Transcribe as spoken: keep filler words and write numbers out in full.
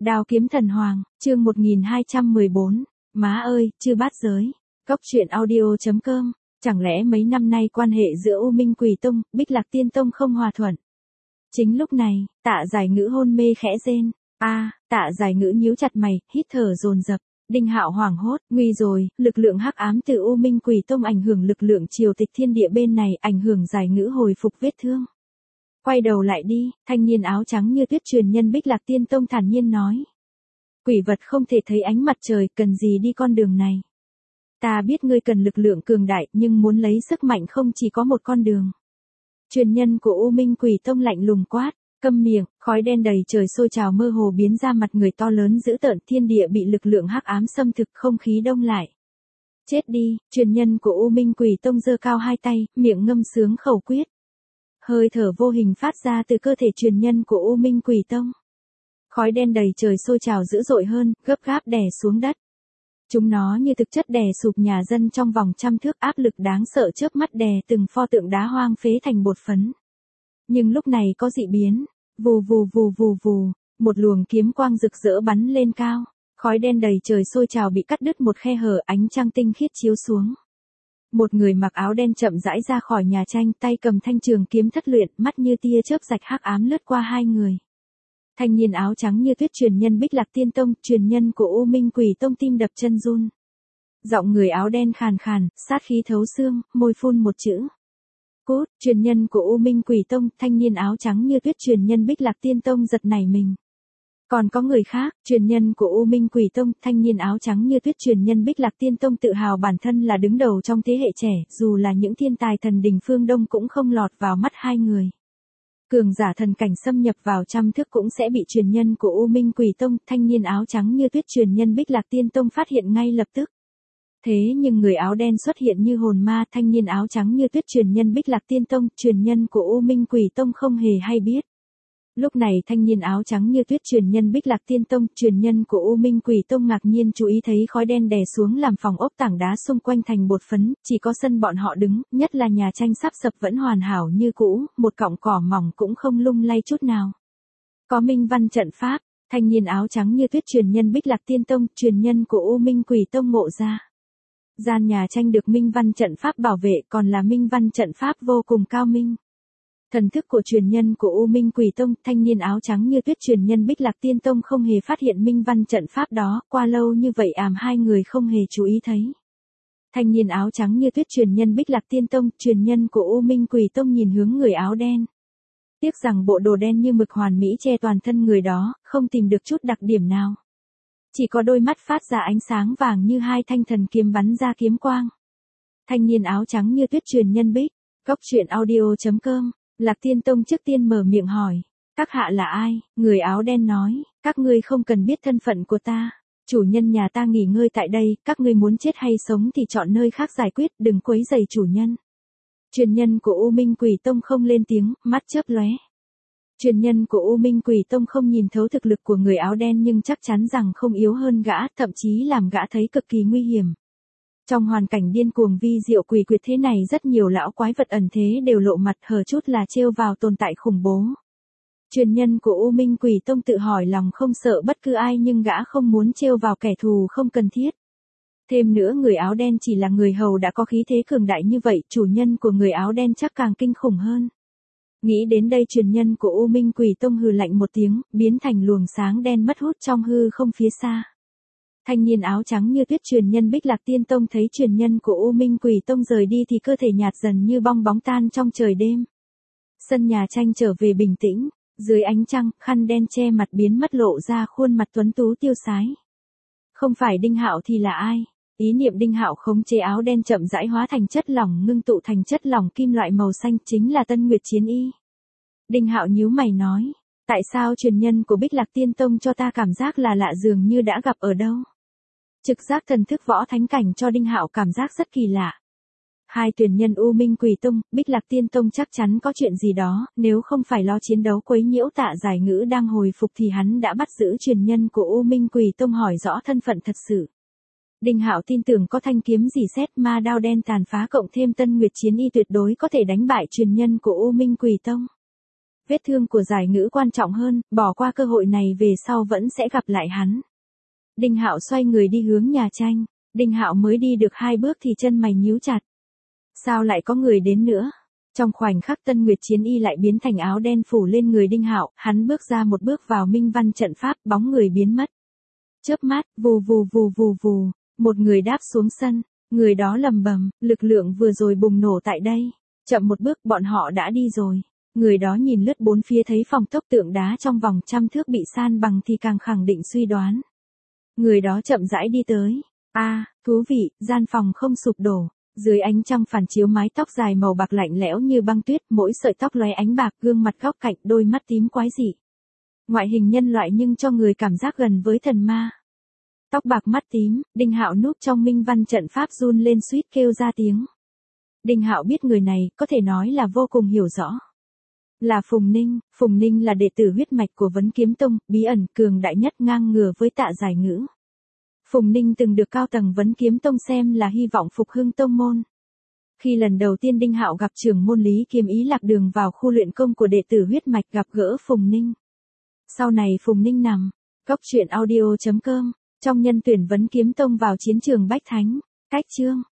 Đao kiếm thần hoàng, chương một nghìn hai trăm mười bốn. Má ơi, chư bát giới. Cốc truyện audio chấm com. Chẳng lẽ mấy năm nay quan hệ giữa U Minh Quỷ Tông, Bích Lạc Tiên Tông không hòa thuận? Chính lúc này, Tạ Giải Ngữ hôn mê khẽ rên. A, Tạ Giải Ngữ nhíu chặt mày, hít thở dồn dập. Đinh Hạo hoảng hốt, nguy rồi, lực lượng hắc ám từ U Minh Quỷ Tông ảnh hưởng lực lượng triều tịch thiên địa bên này, ảnh hưởng Giải Ngữ hồi phục vết thương. Quay đầu lại đi, thanh niên áo trắng như tuyết truyền nhân Bích Lạc Tiên Tông thản nhiên nói. Quỷ vật không thể thấy ánh mặt trời, cần gì đi con đường này. Ta biết ngươi cần lực lượng cường đại, nhưng muốn lấy sức mạnh không chỉ có một con đường. Truyền nhân của U Minh Quỷ Tông lạnh lùng quát, câm miệng, khói đen đầy trời sôi trào mơ hồ biến ra mặt người to lớn dữ tợn, thiên địa bị lực lượng hắc ám xâm thực, không khí đông lại. Chết đi, truyền nhân của U Minh Quỷ Tông giơ cao hai tay, miệng ngâm sướng khẩu quyết. Hơi thở vô hình phát ra từ cơ thể truyền nhân của U Minh Quỷ Tông. Khói đen đầy trời sôi trào dữ dội hơn, gấp gáp đè xuống đất. Chúng nó như thực chất đè sụp nhà dân trong vòng trăm thước, áp lực đáng sợ chớp mắt đè từng pho tượng đá hoang phế thành bột phấn. Nhưng lúc này có dị biến, vù vù vù vù vù, một luồng kiếm quang rực rỡ bắn lên cao, khói đen đầy trời sôi trào bị cắt đứt một khe hở, ánh trăng tinh khiết chiếu xuống. Một người mặc áo đen chậm rãi ra khỏi nhà tranh, tay cầm thanh trường kiếm thất luyện, mắt như tia chớp rạch hắc ám lướt qua hai người. Thanh niên áo trắng như tuyết truyền nhân Bích Lạc Tiên Tông, truyền nhân của U Minh Quỷ Tông tim đập chân run. Giọng người áo đen khàn khàn, sát khí thấu xương, môi phun một chữ. Cút, truyền nhân của U Minh Quỷ Tông, thanh niên áo trắng như tuyết truyền nhân Bích Lạc Tiên Tông giật nảy mình. Còn có người khác, truyền nhân của U Minh Quỷ Tông, thanh niên áo trắng như tuyết truyền nhân Bích Lạc Tiên Tông tự hào bản thân là đứng đầu trong thế hệ trẻ, dù là những thiên tài thần đình phương Đông cũng không lọt vào mắt hai người. Cường giả thần cảnh xâm nhập vào trăm thước cũng sẽ bị truyền nhân của U Minh Quỷ Tông, thanh niên áo trắng như tuyết truyền nhân Bích Lạc Tiên Tông phát hiện ngay lập tức. Thế nhưng người áo đen xuất hiện như hồn ma, thanh niên áo trắng như tuyết truyền nhân Bích Lạc Tiên Tông, truyền nhân của U Minh Quỷ Tông không hề hay biết. Lúc này thanh niên áo trắng như tuyết truyền nhân Bích Lạc Tiên Tông, truyền nhân của U Minh Quỷ Tông ngạc nhiên chú ý thấy khói đen đè xuống làm phòng ốc tảng đá xung quanh thành bột phấn, chỉ có sân bọn họ đứng, nhất là nhà tranh sắp sập vẫn hoàn hảo như cũ, một cọng cỏ mỏng cũng không lung lay chút nào. Có minh văn trận pháp, thanh niên áo trắng như tuyết truyền nhân Bích Lạc Tiên Tông, truyền nhân của U Minh Quỷ Tông ngộ ra. Gian nhà tranh được minh văn trận pháp bảo vệ, còn là minh văn trận pháp vô cùng cao minh. Thần thức của truyền nhân của U Minh Quỷ Tông, thanh niên áo trắng như tuyết truyền nhân Bích Lạc Tiên Tông không hề phát hiện minh văn trận pháp đó, qua lâu như vậy ảm hai người không hề chú ý thấy. Thanh niên áo trắng như tuyết truyền nhân Bích Lạc Tiên Tông, truyền nhân của U Minh Quỷ Tông nhìn hướng người áo đen. Tiếc rằng bộ đồ đen như mực hoàn mỹ che toàn thân người đó, không tìm được chút đặc điểm nào. Chỉ có đôi mắt phát ra ánh sáng vàng như hai thanh thần kiếm bắn ra kiếm quang. Thanh niên áo trắng như tuyết truyền nhân Bích, cốc truyện audio chấm com. Lạc Tiên Tông trước tiên mở miệng hỏi, các hạ là ai? Người áo đen nói, các ngươi không cần biết thân phận của ta. Chủ nhân nhà ta nghỉ ngơi tại đây, các ngươi muốn chết hay sống thì chọn nơi khác giải quyết, đừng quấy rầy chủ nhân. Truyền nhân của U Minh Quỷ Tông không lên tiếng, mắt chớp lóe. Truyền nhân của U Minh Quỷ Tông không nhìn thấu thực lực của người áo đen nhưng chắc chắn rằng không yếu hơn gã, thậm chí làm gã thấy cực kỳ nguy hiểm. Trong hoàn cảnh điên cuồng vi diệu quỷ quyệt thế này, rất nhiều lão quái vật ẩn thế đều lộ mặt, hở chút là trêu vào tồn tại khủng bố. Truyền nhân của U Minh Quỷ Tông tự hỏi lòng không sợ bất cứ ai nhưng gã không muốn trêu vào kẻ thù không cần thiết. Thêm nữa người áo đen chỉ là người hầu đã có khí thế cường đại như vậy, chủ nhân của người áo đen chắc càng kinh khủng hơn. Nghĩ đến đây truyền nhân của U Minh Quỷ Tông hừ lạnh một tiếng, biến thành luồng sáng đen mất hút trong hư không phía xa. Thanh niên áo trắng như tuyết truyền nhân Bích Lạc Tiên Tông thấy truyền nhân của U Minh Quỷ Tông rời đi thì cơ thể nhạt dần như bong bóng tan trong trời đêm. Sân nhà tranh trở về bình tĩnh, dưới ánh trăng, khăn đen che mặt biến mất lộ ra khuôn mặt tuấn tú tiêu sái. Không phải Đinh Hạo thì là ai? Ý niệm Đinh Hạo khống chế áo đen chậm rãi hóa thành chất lỏng ngưng tụ thành chất lỏng kim loại màu xanh, chính là Tân Nguyệt Chiến Y. Đinh Hạo nhíu mày nói, tại sao truyền nhân của Bích Lạc Tiên Tông cho ta cảm giác là lạ dường như đã gặp ở đâu? Trực giác thần thức võ thánh cảnh cho Đinh Hạo cảm giác rất kỳ lạ. Hai truyền nhân U Minh Quỷ Tông, Bích Lạc Tiên Tông chắc chắn có chuyện gì đó, nếu không phải lo chiến đấu quấy nhiễu Tạ Giải Ngữ đang hồi phục thì hắn đã bắt giữ truyền nhân của U Minh Quỷ Tông hỏi rõ thân phận thật sự. Đinh Hạo tin tưởng có thanh kiếm dì xét ma đao đen tàn phá cộng thêm Tân Nguyệt Chiến Y tuyệt đối có thể đánh bại truyền nhân của U Minh Quỷ Tông. Vết thương của Giải Ngữ quan trọng hơn, bỏ qua cơ hội này về sau vẫn sẽ gặp lại hắn. Đinh Hạo xoay người đi hướng nhà tranh. Đinh Hạo mới đi được hai bước thì chân mày nhíu chặt. Sao lại có người đến nữa? Trong khoảnh khắc Tân Nguyệt Chiến Y lại biến thành áo đen phủ lên người Đinh Hạo, hắn bước ra một bước vào minh văn trận pháp, bóng người biến mất. Chớp mắt, vù vù vù vù vù, một người đáp xuống sân, người đó lầm bầm, lực lượng vừa rồi bùng nổ tại đây. Chậm một bước bọn họ đã đi rồi. Người đó nhìn lướt bốn phía thấy phòng tốc tượng đá trong vòng trăm thước bị san bằng thì càng khẳng định suy đoán. Người đó chậm rãi đi tới. A, à, thú vị, gian phòng không sụp đổ. Dưới ánh trăng phản chiếu mái tóc dài màu bạc lạnh lẽo như băng tuyết, mỗi sợi tóc lóe ánh bạc, gương mặt góc cạnh, đôi mắt tím quái dị. Ngoại hình nhân loại nhưng cho người cảm giác gần với thần ma. Tóc bạc mắt tím, Đinh Hạo núp trong minh văn trận pháp run lên suýt kêu ra tiếng. Đinh Hạo biết người này, có thể nói là vô cùng hiểu rõ. Là Phùng Ninh, Phùng Ninh là đệ tử huyết mạch của Vấn Kiếm Tông, bí ẩn, cường đại nhất ngang ngửa với Tạ Giải Ngữ. Phùng Ninh từng được cao tầng Vấn Kiếm Tông xem là hy vọng phục hưng tông môn. Khi lần đầu tiên Đinh Hạo gặp trưởng môn Lý Kiếm Ý lạc đường vào khu luyện công của đệ tử huyết mạch gặp gỡ Phùng Ninh. Sau này Phùng Ninh nằm, Cốc truyện audio chấm com, trong nhân tuyển Vấn Kiếm Tông vào chiến trường Bách Thánh, cách chương.